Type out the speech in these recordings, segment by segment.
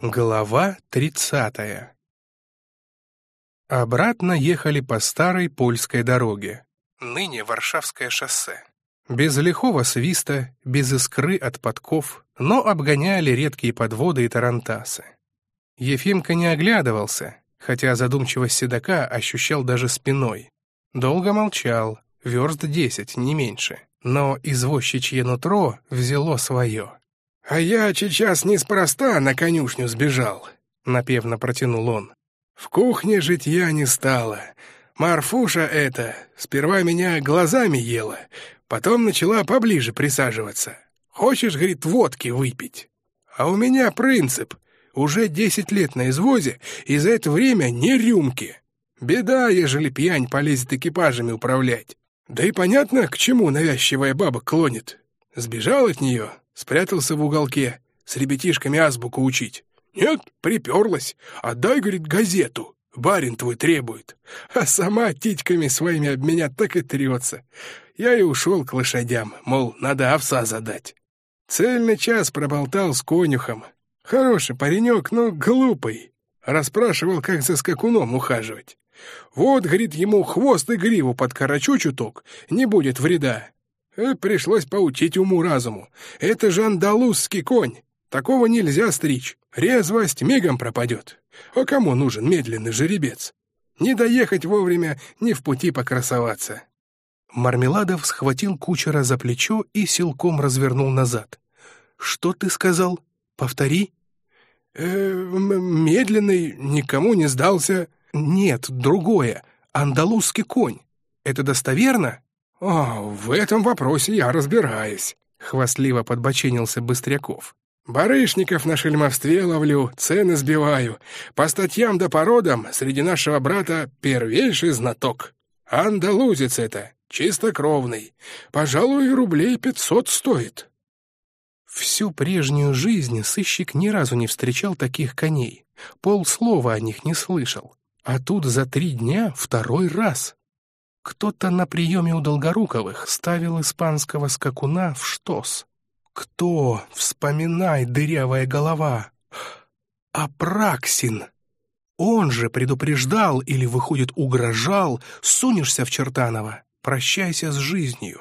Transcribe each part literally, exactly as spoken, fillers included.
Глава тридцатая. Обратно ехали по старой польской дороге, ныне Варшавское шоссе. Без лихого свиста, без искры от подков, но обгоняли редкие подводы и тарантасы. Ефимка не оглядывался, хотя задумчивость седока ощущал даже спиной. Долго молчал, верст десять, не меньше, но извозчичье нутро взяло свое. «А я сейчас неспроста на конюшню сбежал», — напевно протянул он. «В кухне житья не стало. Марфуша эта сперва меня глазами ела, потом начала поближе присаживаться. Хочешь, говорит, водки выпить? А у меня принцип. Уже десять лет на извозе, и за это время ни рюмки. Беда, ежели пьянь полезет экипажами управлять. Да и понятно, к чему навязчивая баба клонит. Сбежал от нее». Спрятался в уголке, с ребятишками азбуку учить. Нет, приперлась. Отдай, говорит, газету. Барин твой требует. А сама титьками своими об меня так и трется. Я и ушел к лошадям, мол, надо овса задать. Цельный час проболтал с конюхом. Хороший паренек, но глупый. Расспрашивал, как за скакуном ухаживать. Вот, говорит, ему хвост и гриву подкорочу чуток, не будет вреда. И пришлось поучить уму-разуму. Это же андалузский конь. Такого нельзя стричь. Резвость мигом пропадет. А кому нужен медленный жеребец? Не доехать вовремя, не в пути покрасоваться. Мармеладов схватил кучера за плечо и силком развернул назад. «Что ты сказал? Повтори». «Э, медленный, никому не сдался». «Нет, другое. Андалузский конь. Это достоверно?» «О, в этом вопросе я разбираюсь», — хвастливо подбоченился Быстряков. «Барышников на шельмовстве ловлю, цены сбиваю. По статьям да породам среди нашего брата первейший знаток. Андалузец это, чистокровный. Пожалуй, рублей пятьсот стоит». Всю прежнюю жизнь сыщик ни разу не встречал таких коней. Полслова о них не слышал. А тут за три дня второй раз. Кто-то на приеме у Долгоруковых ставил испанского скакуна в штос. Кто? Вспоминай, дырявая голова. Апраксин. Он же предупреждал или, выходит, угрожал: сунешься в Чертаново, прощайся с жизнью.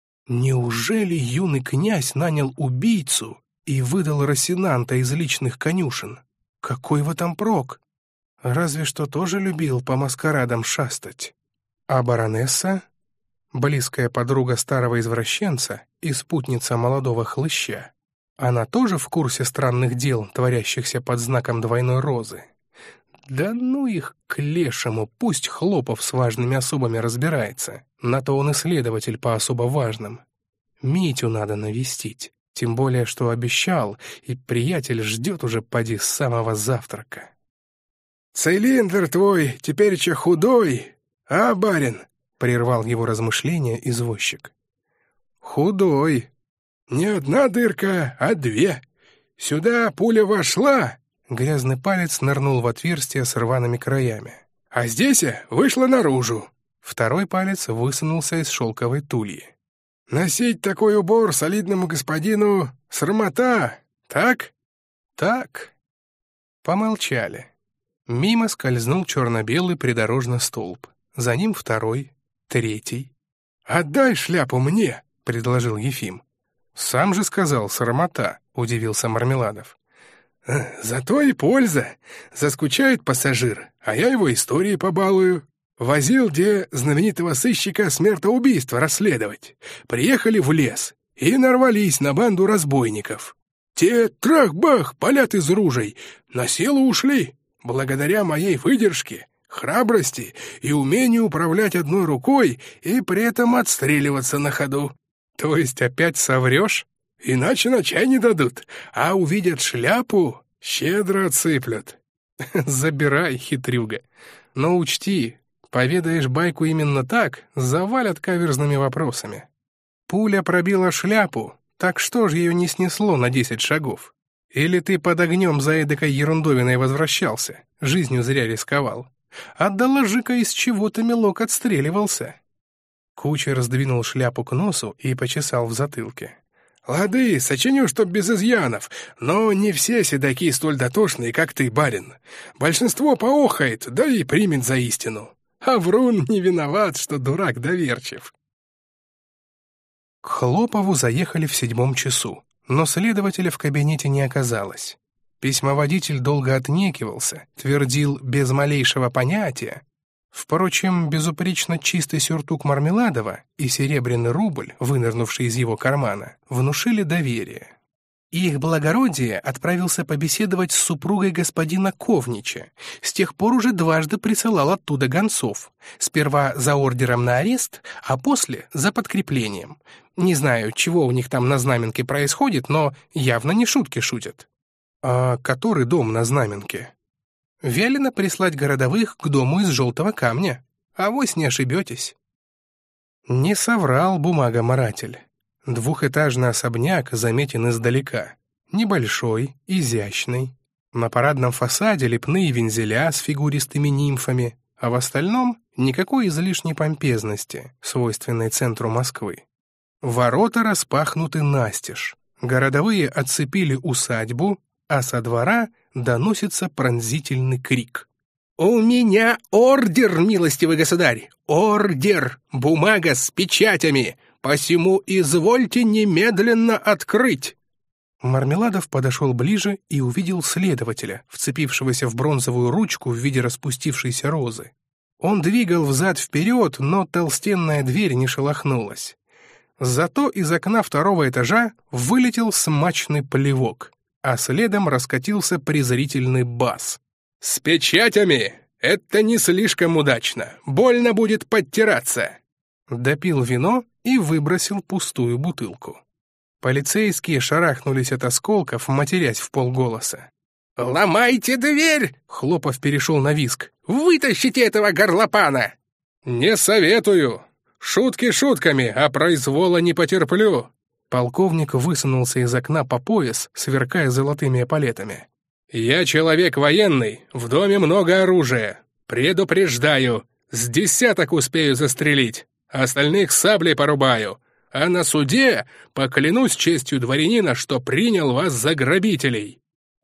Неужели юный князь нанял убийцу и выдал Росинанта из личных конюшен? Какой в этом прок? Разве что тоже любил по маскарадам шастать. А баронесса, близкая подруга старого извращенца и спутница молодого хлыща, она тоже в курсе странных дел, творящихся под знаком двойной розы? Да ну их к лешему, пусть Хлопов с важными особами разбирается, на то он и следователь по особо важным. Митю надо навестить, тем более, что обещал, и приятель ждет уже поди с самого завтрака. «Цилиндр твой теперь-че худой, а, барин?» — прервал его размышления извозчик. «Худой. Не одна дырка, а две. Сюда пуля вошла». Грязный палец нырнул в отверстие с рваными краями. «А здесь вышла наружу». Второй палец высунулся из шелковой тульи. «Носить такой убор солидному господину срамота, так?» «Так». Помолчали. Мимо скользнул черно-белый придорожный столб. За ним второй, третий. «Отдай шляпу мне», — предложил Ефим. «Сам же сказал, срамота», — удивился Мармеладов. «Зато и польза. Заскучает пассажир, а я его историей побалую. Возил где знаменитого сыщика смертоубийства расследовать. Приехали в лес и нарвались на банду разбойников. Те трах-бах палят из ружей, на силу ушли. Благодаря моей выдержке, храбрости и умению управлять одной рукой и при этом отстреливаться на ходу». «То есть опять соврешь?» «Иначе на чай не дадут, а увидят шляпу, щедро отсыплют». «Забирай, хитрюга. Но учти, поведаешь байку именно так, завалят каверзными вопросами. Пуля пробила шляпу, так что же ее не снесло на десять шагов? Или ты под огнем за эдакой ерундовиной возвращался, жизнью зря рисковал? А доложи-ка, из чего ты, милок, отстреливался?» Кучер сдвинул шляпу к носу и почесал в затылке. «Лады, сочиню, чтоб без изъянов, но не все седаки столь дотошные, как ты, барин. Большинство поохает, да и примет за истину. А врун не виноват, что дурак доверчив». К Хлопову заехали в седьмом часу, но следователя в кабинете не оказалось. Письмоводитель долго отнекивался, твердил без малейшего понятия. Впрочем, безупречно чистый сюртук Мармеладова и серебряный рубль, вынырнувший из его кармана, внушили доверие. Их благородие отправился побеседовать с супругой господина Ковнича. С тех пор уже дважды присылал оттуда гонцов. Сперва за ордером на арест, а после за подкреплением. Не знаю, чего у них там на Знаменке происходит, но явно не шутки шутят. А который дом на Знаменке? Велено прислать городовых к дому из желтого камня. Авось не ошибетесь. Не соврал бумагоморатель. Двухэтажный особняк заметен издалека. Небольшой, изящный. На парадном фасаде лепные вензеля с фигуристыми нимфами, а в остальном никакой излишней помпезности, свойственной центру Москвы. Ворота распахнуты настежь. Городовые отцепили усадьбу, а со двора доносится пронзительный крик. «У меня ордер, милостивый государь! Ордер! Бумага с печатями! Посему извольте немедленно открыть!» Мармеладов подошел ближе и увидел следователя, вцепившегося в бронзовую ручку в виде распустившейся розы. Он двигал взад-вперед, но толстенная дверь не шелохнулась. Зато из окна второго этажа вылетел смачный плевок, а следом раскатился презрительный бас. «С печатями! Это не слишком удачно! Больно будет подтираться!» Допил вино и выбросил пустую бутылку. Полицейские шарахнулись от осколков, матерясь в полголоса. «Ломайте дверь!» — Хлопов перешел на визг. «Вытащите этого горлопана!» «Не советую! Шутки шутками, а произвола не потерплю!» Полковник высунулся из окна по пояс, сверкая золотыми эполетами. «Я человек военный, в доме много оружия. Предупреждаю, с десяток успею застрелить, остальных саблей порубаю. А на суде поклянусь честью дворянина, что принял вас за грабителей».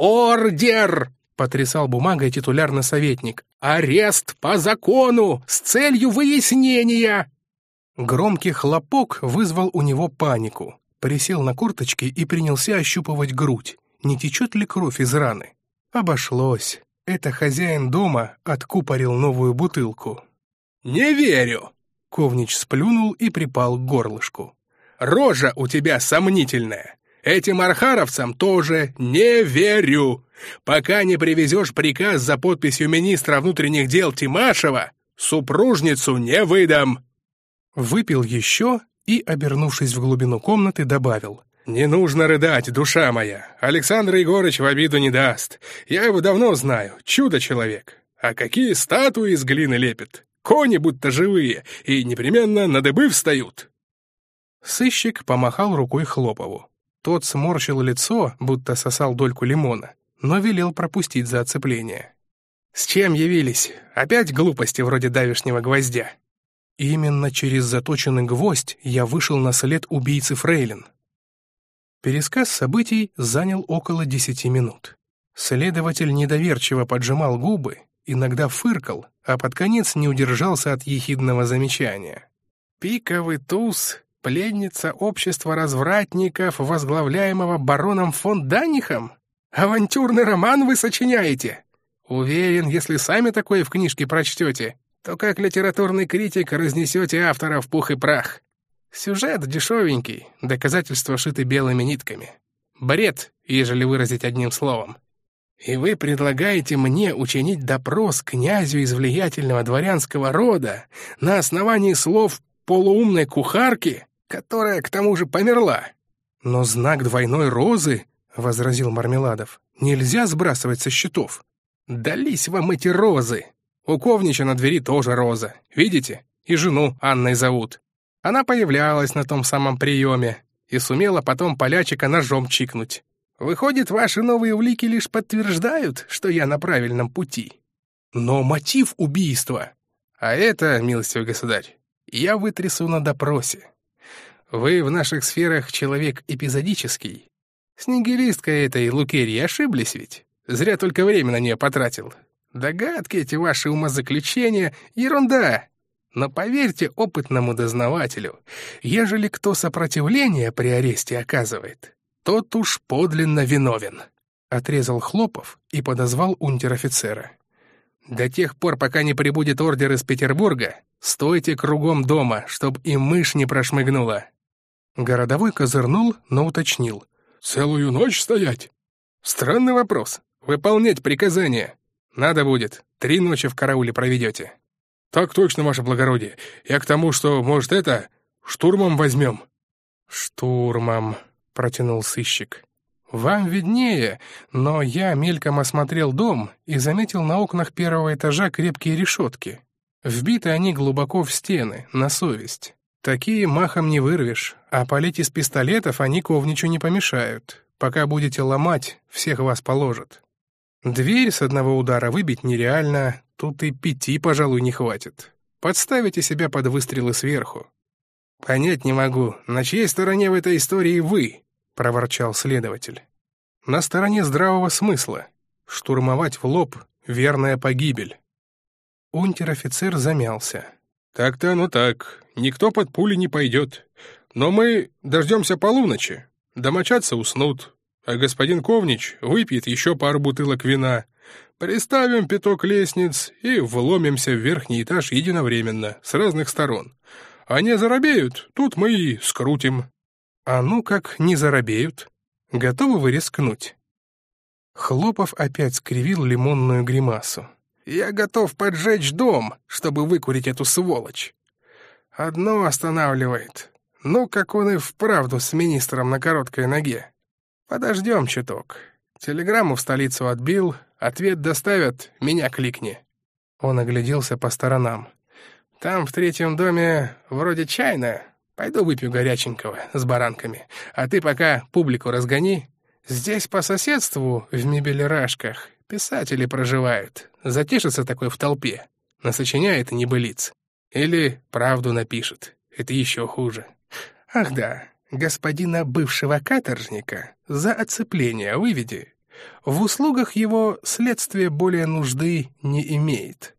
«Ордер!» — потрясал бумагой титулярный советник. «Арест по закону, с целью выяснения!» Громкий хлопок вызвал у него панику. Присел на корточки и принялся ощупывать грудь. Не течет ли кровь из раны? Обошлось. Это хозяин дома откупорил новую бутылку. «Не верю!» Ковнич сплюнул и припал к горлышку. «Рожа у тебя сомнительная. Этим архаровцам тоже не верю. Пока не привезешь приказ за подписью министра внутренних дел Тимашева, супружницу не выдам». Выпил еще и, обернувшись в глубину комнаты, добавил. «Не нужно рыдать, душа моя. Александр Егорыч в обиду не даст. Я его давно знаю, чудо-человек. А какие статуи из глины лепит? Кони будто живые, и непременно на дыбы встают». Сыщик помахал рукой Хлопову. Тот сморщил лицо, будто сосал дольку лимона, но велел пропустить за оцепление. «С чем явились? Опять глупости вроде давешнего гвоздя?» Именно через заточенный гвоздь я вышел на след убийцы фрейлин. Пересказ событий занял около десяти минут. Следователь недоверчиво поджимал губы, иногда фыркал, а под конец не удержался от ехидного замечания. «Пиковый туз, пленница общества развратников, возглавляемого бароном фон Данихом? Авантюрный роман вы сочиняете? Уверен, если сами такое в книжке прочтете, то как литературный критик разнесете автора в пух и прах. Сюжет дешевенький, доказательства шиты белыми нитками. Бред, ежели выразить одним словом. И вы предлагаете мне учинить допрос князю из влиятельного дворянского рода на основании слов полуумной кухарки, которая к тому же померла. Но знак двойной розы, — возразил Мармеладов, — нельзя сбрасывать со счетов. Дались вам эти розы. У Ковнича на двери тоже роза, видите? И жену Анной зовут. Она появлялась на том самом приеме и сумела потом полячика ножом чикнуть. Выходит, ваши новые улики лишь подтверждают, что я на правильном пути. Но мотив убийства... А это, милостивый государь, я вытрясу на допросе. Вы в наших сферах человек эпизодический. С нигилисткой этой Лукерьей ошиблись ведь? Зря только время на нее потратил. Догадки эти ваши умозаключения — ерунда. Но поверьте опытному дознавателю, ежели кто сопротивление при аресте оказывает, тот уж подлинно виновен. Отрезал Хлопов и подозвал унтер-офицера. До тех пор, пока не прибудет ордер из Петербурга, стойте кругом дома, чтоб и мышь не прошмыгнула. Городовой козырнул, но уточнил. «Целую ночь стоять?» «Странный вопрос. Выполнять приказания. Надо будет. Три ночи в карауле проведете». «Так точно, ваше благородие. Я к тому, что, может, это, штурмом возьмем». «Штурмом», — протянул сыщик. «Вам виднее, но я мельком осмотрел дом и заметил на окнах первого этажа крепкие решетки. Вбиты они глубоко в стены, на совесть. Такие махом не вырвешь, а палить из пистолетов они ковничу не помешают. Пока будете ломать, всех вас положат. Дверь с одного удара выбить нереально, тут и пяти, пожалуй, не хватит. Подставите себя под выстрелы сверху». «Понять не могу, на чьей стороне в этой истории вы?» — проворчал следователь. «На стороне здравого смысла. Штурмовать в лоб — верная погибель». Унтер-офицер замялся. «Так-то оно так. Никто под пули не пойдет. Но мы дождемся полуночи. Домочадцы уснут, а господин Ковнич выпьет еще пару бутылок вина. Приставим пяток лестниц и вломимся в верхний этаж единовременно, с разных сторон. А не заробеют, тут мы и скрутим». «А ну как не заробеют? Готовы вы рискнуть?» Хлопов опять скривил лимонную гримасу. «Я готов поджечь дом, чтобы выкурить эту сволочь. Одно останавливает. Ну, как он и вправду с министром на короткой ноге. Подождем чуток. Телеграмму в столицу отбил, ответ доставят, меня кликни». Он огляделся по сторонам. «Там в третьем доме вроде чайная. Пойду выпью горяченького с баранками, а ты пока публику разгони. Здесь по соседству, в мебелерашках, писатели проживают. Затешится такой в толпе, насочиняет небылиц. Или правду напишет, это еще хуже. Ах да, господина бывшего каторжника за оцепление выведи. В услугах его следствие более нужды не имеет».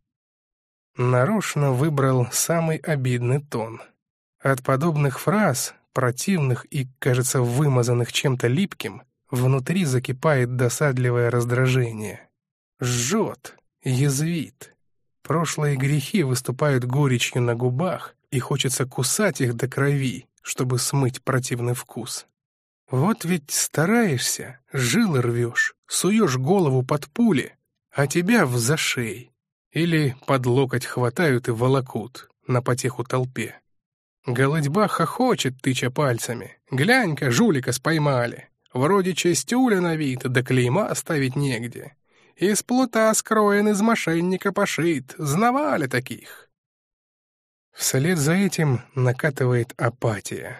Нарочно выбрал самый обидный тон. От подобных фраз, противных и, кажется, вымазанных чем-то липким, внутри закипает досадливое раздражение. Жжет, язвит. Прошлые грехи выступают горечью на губах, и хочется кусать их до крови, чтобы смыть противный вкус. Вот ведь стараешься, жилы рвешь, суешь голову под пули, а тебя в зашей. Или под локоть хватают и волокут на потеху толпе. Голодьба хохочет, тыча пальцами. «Глянь-ка, жулика споймали. Вроде частюля на вид, да клейма оставить негде. Из плута скроен, из мошенника пошит. Знавали таких». Вслед за этим накатывает апатия.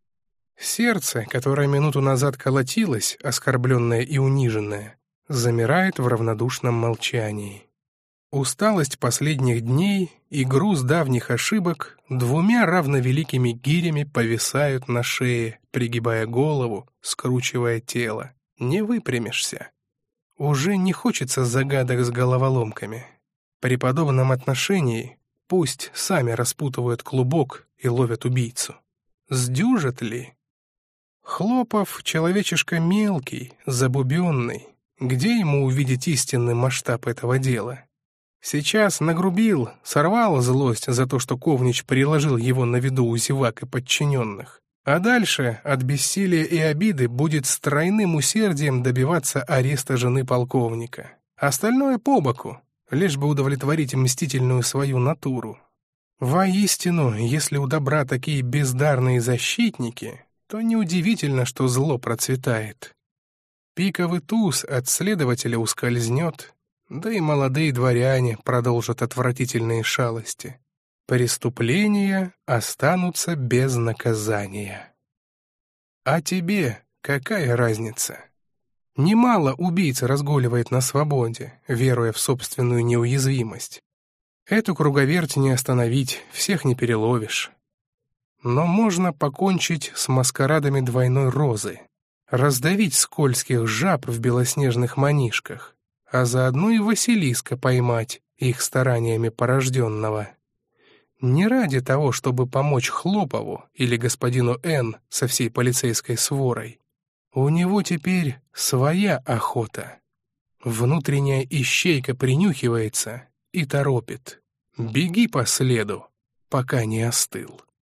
Сердце, которое минуту назад колотилось, оскорбленное и униженное, замирает в равнодушном молчании. Усталость последних дней и груз давних ошибок двумя равновеликими гирями повисают на шее, пригибая голову, скручивая тело. Не выпрямишься. Уже не хочется загадок с головоломками. При подобном отношении пусть сами распутывают клубок и ловят убийцу. Сдюжат ли? Хлопов — человечишка мелкий, забубенный. Где ему увидеть истинный масштаб этого дела? Сейчас нагрубил, сорвал злость за то, что Ковнич приложил его на виду у зевак и подчиненных. А дальше от бессилия и обиды будет с тройным усердием добиваться ареста жены полковника. Остальное по боку, лишь бы удовлетворить мстительную свою натуру. Воистину, если у добра такие бездарные защитники, то неудивительно, что зло процветает. Пиковый туз от следователя ускользнет, да и молодые дворяне продолжат отвратительные шалости. Преступления останутся без наказания. А тебе какая разница? Немало убийц разгуливает на свободе, веруя в собственную неуязвимость. Эту круговерть не остановить, всех не переловишь. Но можно покончить с маскарадами двойной розы, раздавить скользких жаб в белоснежных манишках, а заодно и Василиска поймать, их стараниями порожденного. Не ради того, чтобы помочь Хлопову или господину Н со всей полицейской сворой. У него теперь своя охота. Внутренняя ищейка принюхивается и торопит. Беги по следу, пока не остыл.